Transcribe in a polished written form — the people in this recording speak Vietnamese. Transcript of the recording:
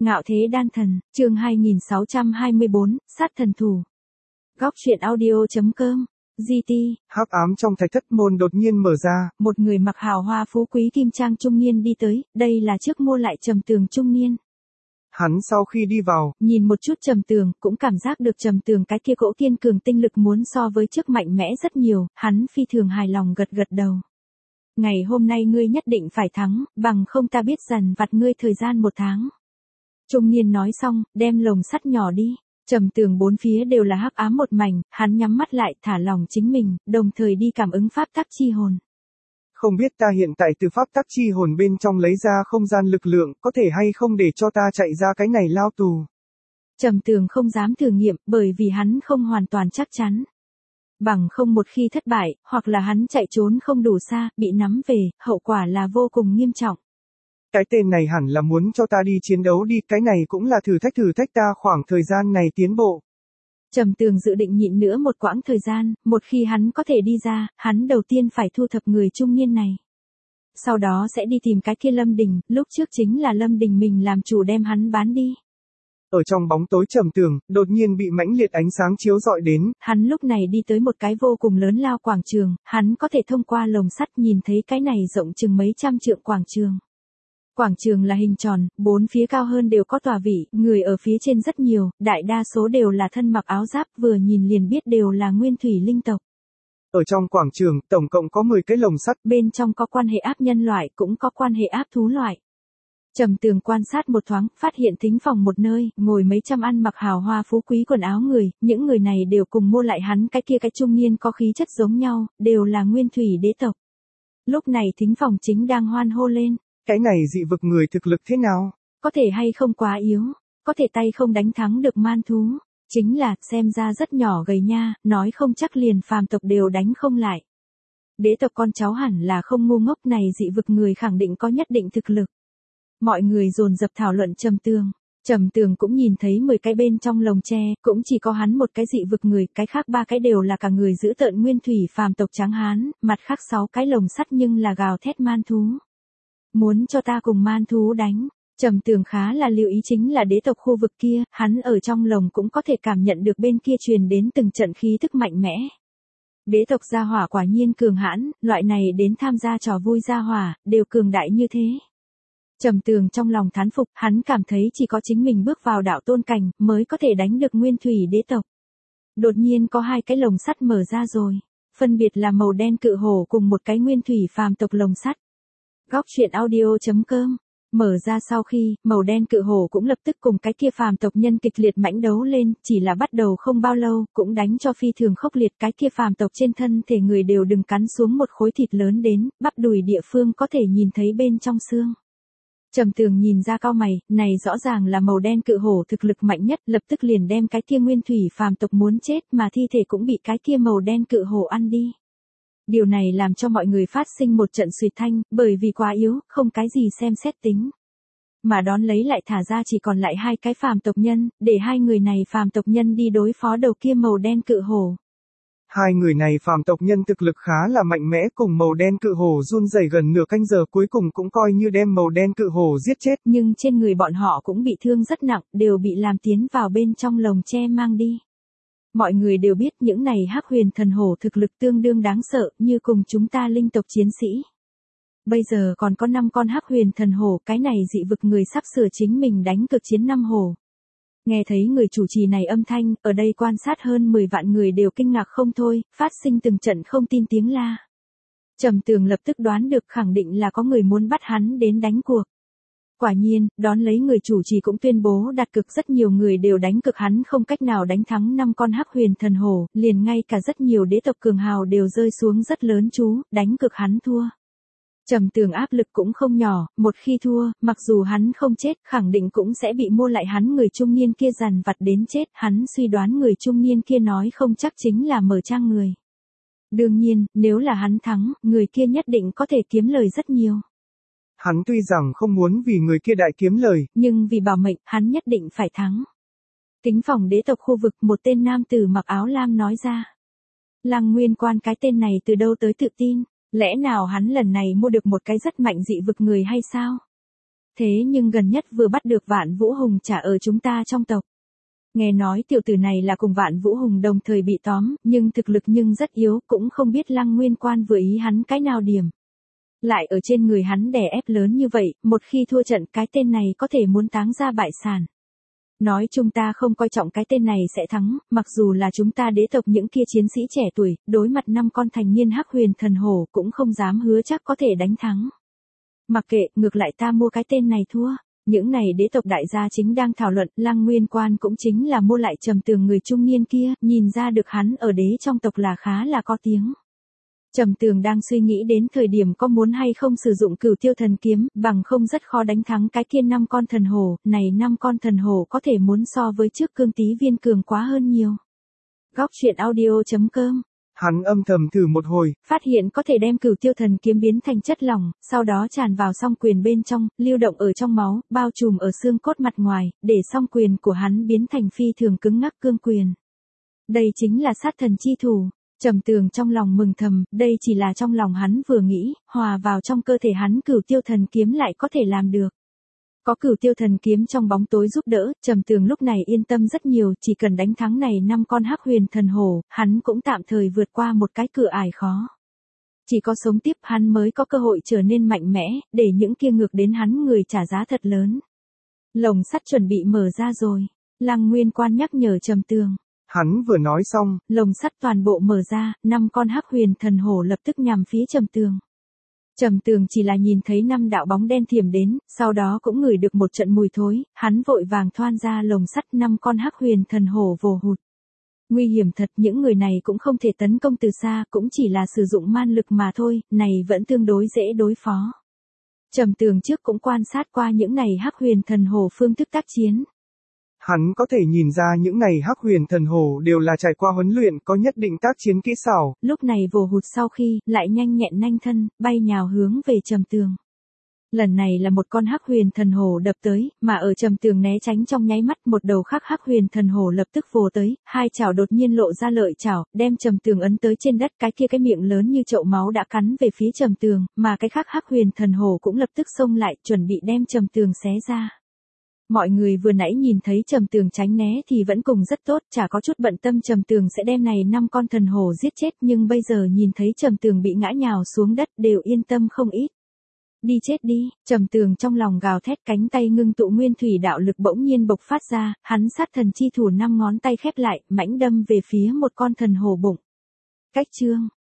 Ngạo thế đan thần, chương 2624, sát thần thủ. Góc truyện audio.com, GT. Hắc ám trong thạch thất môn đột nhiên mở ra. Một người mặc hào hoa phú quý kim trang trung niên đi tới, đây là trước mua lại Trầm Tường trung niên. Hắn sau khi đi vào, nhìn một chút Trầm Tường, cũng cảm giác được Trầm Tường cái kia cỗ kiên cường tinh lực muốn so với trước mạnh mẽ rất nhiều, hắn phi thường hài lòng gật gật đầu. Ngày hôm nay ngươi nhất định phải thắng, bằng không ta biết dằn vặt ngươi thời gian 1 tháng. Trung niên nói xong, đem lồng sắt nhỏ đi. Trầm Tường bốn phía đều là hắc ám một mảnh, hắn nhắm mắt lại thả lỏng chính mình, đồng thời đi cảm ứng pháp tắc chi hồn. Không biết ta hiện tại từ pháp tắc chi hồn bên trong lấy ra không gian lực lượng, có thể hay không để cho ta chạy ra cái này lao tù. Trầm Tường không dám thử nghiệm, bởi vì hắn không hoàn toàn chắc chắn. Bằng không một khi thất bại, hoặc là hắn chạy trốn không đủ xa, bị nắm về, hậu quả là vô cùng nghiêm trọng. Cái tên này hẳn là muốn cho ta đi chiến đấu đi, cái này cũng là thử thách ta khoảng thời gian này tiến bộ. Trầm Tường dự định nhịn nữa một quãng thời gian, một khi hắn có thể đi ra, hắn đầu tiên phải thu thập người trung niên này. Sau đó sẽ đi tìm cái kia Lâm Đình, lúc trước chính là Lâm Đình mình làm chủ đem hắn bán đi. Ở trong bóng tối Trầm Tường, đột nhiên bị mãnh liệt ánh sáng chiếu rọi đến. Hắn lúc này đi tới một cái vô cùng lớn lao quảng trường, hắn có thể thông qua lồng sắt nhìn thấy cái này rộng chừng mấy trăm trượng quảng trường. Quảng trường là hình tròn, 4 phía cao hơn đều có tòa vị, người ở phía trên rất nhiều, đại đa số đều là thân mặc áo giáp, vừa nhìn liền biết đều là nguyên thủy linh tộc. Ở trong quảng trường, tổng cộng có 10 cái lồng sắt, bên trong có quan hệ áp nhân loại, cũng có quan hệ áp thú loại. Trầm Tường quan sát một thoáng, phát hiện thính phòng một nơi, ngồi mấy trăm ăn mặc hào hoa phú quý quần áo người, những người này đều cùng mua lại hắn cái kia cái trung niên có khí chất giống nhau, đều là nguyên thủy đế tộc. Lúc này thính phòng chính đang hoan hô lên. Cái này dị vực người thực lực thế nào? Có thể hay không quá yếu, có thể tay không đánh thắng được man thú, chính là xem ra rất nhỏ gầy nha, nói không chắc liền phàm tộc đều đánh không lại. Đế tộc con cháu hẳn là không ngu ngốc, này dị vực người khẳng định có nhất định thực lực. Mọi người dồn dập thảo luận Trầm Tường. Trầm Tường cũng nhìn thấy 10 cái bên trong lồng tre, cũng chỉ có hắn một cái dị vực người, cái khác 3 cái đều là cả người giữ tợn nguyên thủy phàm tộc trắng hán, mặt khác 6 cái lồng sắt nhưng là gào thét man thú. Muốn cho ta cùng man thú đánh. Trầm Tường khá là lưu ý chính là đế tộc khu vực kia, hắn ở trong lồng cũng có thể cảm nhận được bên kia truyền đến từng trận khí thức mạnh mẽ. Đế tộc gia hỏa quả nhiên cường hãn, loại này đến tham gia trò vui gia hỏa, đều cường đại như thế. Trầm Tường trong lòng thán phục, hắn cảm thấy chỉ có chính mình bước vào đạo tôn cảnh, mới có thể đánh được nguyên thủy đế tộc. Đột nhiên có 2 cái lồng sắt mở ra rồi, phân biệt là màu đen cự hổ cùng một cái nguyên thủy phàm tộc lồng sắt. Góc truyện audio.com, mở ra sau khi, màu đen cự hổ cũng lập tức cùng cái kia phàm tộc nhân kịch liệt mãnh đấu lên, chỉ là bắt đầu không bao lâu, cũng đánh cho phi thường khốc liệt, cái kia phàm tộc trên thân thể người đều đừng cắn xuống một khối thịt lớn đến, bắp đùi địa phương có thể nhìn thấy bên trong xương. Trầm Tường nhìn ra cau mày, này rõ ràng là màu đen cự hổ thực lực mạnh nhất, lập tức liền đem cái kia nguyên thủy phàm tộc muốn chết mà thi thể cũng bị cái kia màu đen cự hổ ăn đi. Điều này làm cho mọi người phát sinh một trận suýt thanh, bởi vì quá yếu, không cái gì xem xét tính. Mà đón lấy lại thả ra chỉ còn lại 2 cái phàm tộc nhân, để 2 người này phàm tộc nhân đi đối phó đầu kia màu đen cự hổ. 2 người này phàm tộc nhân thực lực khá là mạnh mẽ, cùng màu đen cự hổ run rẩy gần nửa canh giờ, cuối cùng cũng coi như đem màu đen cự hổ giết chết. Nhưng trên người bọn họ cũng bị thương rất nặng, đều bị làm tiến vào bên trong lồng tre mang đi. Mọi người đều biết những này hắc huyền thần hổ thực lực tương đương đáng sợ, như cùng chúng ta linh tộc chiến sĩ. Bây giờ còn có 5 con hắc huyền thần hổ, cái này dị vực người sắp sửa chính mình đánh cực chiến 5 hổ. Nghe thấy người chủ trì này âm thanh, ở đây quan sát hơn 10 vạn người đều kinh ngạc không thôi, phát sinh từng trận không tin tiếng la. Trầm Tường lập tức đoán được khẳng định là có người muốn bắt hắn đến đánh cuộc. Quả nhiên, đón lấy người chủ trì cũng tuyên bố đặt cược, rất nhiều người đều đánh cược hắn không cách nào đánh thắng 5 con hắc huyền thần hổ, liền ngay cả rất nhiều đế tộc cường hào đều rơi xuống rất lớn chú, đánh cược hắn thua. Trầm Tường áp lực cũng không nhỏ, một khi thua, mặc dù hắn không chết, khẳng định cũng sẽ bị mua lại hắn người trung niên kia dằn vặt đến chết, hắn suy đoán người trung niên kia nói không chắc chính là mở trang người. Đương nhiên, nếu là hắn thắng, người kia nhất định có thể kiếm lời rất nhiều. Hắn tuy rằng không muốn vì người kia đại kiếm lời, nhưng vì bảo mệnh, hắn nhất định phải thắng. Kính phòng đế tộc khu vực, một tên nam tử mặc áo lam nói ra. Lăng Nguyên Quan, cái tên này từ đâu tới tự tin, lẽ nào hắn lần này mua được một cái rất mạnh dị vực người hay sao? Thế nhưng gần nhất vừa bắt được Vạn Vũ Hùng trả ở chúng ta trong tộc. Nghe nói tiểu tử này là cùng Vạn Vũ Hùng đồng thời bị tóm, nhưng thực lực nhưng rất yếu, cũng không biết Lăng Nguyên Quan vừa ý hắn cái nào điểm. Lại ở trên người hắn đè ép lớn như vậy, một khi thua trận cái tên này có thể muốn táng ra bại sản. Nói chúng ta không coi trọng cái tên này sẽ thắng, mặc dù là chúng ta đế tộc những kia chiến sĩ trẻ tuổi, đối mặt 5 con thành niên hắc huyền thần hổ cũng không dám hứa chắc có thể đánh thắng. Mặc kệ, ngược lại ta mua cái tên này thua. Những này đế tộc đại gia chính đang thảo luận, Lăng Nguyên Quan cũng chính là mua lại Trầm Tường người trung niên kia, nhìn ra được hắn ở đế trong tộc là khá là có tiếng. Trầm Tường đang suy nghĩ đến thời điểm có muốn hay không sử dụng Cửu Tiêu Thần Kiếm, bằng không rất khó đánh thắng cái kia 5 con thần hổ, này 5 con thần hổ có thể muốn so với trước Cương Tí Viên cường quá hơn nhiều. Góc truyện audio.com. Hắn âm thầm thử một hồi, phát hiện có thể đem Cửu Tiêu Thần Kiếm biến thành chất lỏng, sau đó tràn vào song quyền bên trong, lưu động ở trong máu, bao trùm ở xương cốt mặt ngoài, để song quyền của hắn biến thành phi thường cứng ngắc cương quyền. Đây chính là sát thần chi thủ. Trầm Tường trong lòng mừng thầm, đây chỉ là trong lòng hắn vừa nghĩ, hòa vào trong cơ thể hắn Cửu Tiêu Thần Kiếm lại có thể làm được. Có Cửu Tiêu Thần Kiếm trong bóng tối giúp đỡ, Trầm Tường lúc này yên tâm rất nhiều, chỉ cần đánh thắng này 5 con hắc huyền thần hổ, hắn cũng tạm thời vượt qua một cái cửa ải khó. Chỉ có sống tiếp hắn mới có cơ hội trở nên mạnh mẽ, để những kia ngược đến hắn người trả giá thật lớn. Lồng sắt chuẩn bị mở ra rồi, Lăng Nguyên Quan nhắc nhở Trầm Tường. Hắn vừa nói xong, lồng sắt toàn bộ mở ra, 5 con hắc huyền thần hổ lập tức nhằm phía Trầm Tường. Trầm Tường chỉ là nhìn thấy 5 đạo bóng đen thiểm đến, sau đó cũng ngửi được một trận mùi thối, hắn vội vàng thoan ra lồng sắt 5 con hắc huyền thần hổ vồ hụt. Nguy hiểm thật, những người này cũng không thể tấn công từ xa, cũng chỉ là sử dụng man lực mà thôi, này vẫn tương đối dễ đối phó. Trầm Tường trước cũng quan sát qua những này hắc huyền thần hổ phương thức tác chiến. Hắn có thể nhìn ra những này hắc huyền thần hổ đều là trải qua huấn luyện, có nhất định tác chiến kỹ xảo. Lúc này vồ hụt sau khi, lại nhanh nhẹn nhanh thân, bay nhào hướng về Trầm Tường. Lần này là một con hắc huyền thần hổ đập tới, mà ở Trầm Tường né tránh trong nháy mắt, một đầu khác hắc huyền thần hổ lập tức vồ tới, hai chảo đột nhiên lộ ra lợi chảo, đem Trầm Tường ấn tới trên đất, cái kia cái miệng lớn như chậu máu đã cắn về phía Trầm Tường, mà cái khác hắc huyền thần hổ cũng lập tức xông lại, chuẩn bị đem Trầm Tường xé ra. Mọi người vừa nãy nhìn thấy Trầm Tường tránh né thì vẫn cùng rất tốt, chả có chút bận tâm Trầm Tường sẽ đem này 5 con thần hổ giết chết, nhưng bây giờ nhìn thấy Trầm Tường bị ngã nhào xuống đất đều yên tâm không ít. Đi chết đi, Trầm Tường trong lòng gào thét, cánh tay ngưng tụ nguyên thủy đạo lực bỗng nhiên bộc phát ra, hắn sát thần chi thủ 5 ngón tay khép lại, mãnh đâm về phía một con thần hổ bụng. Cách chương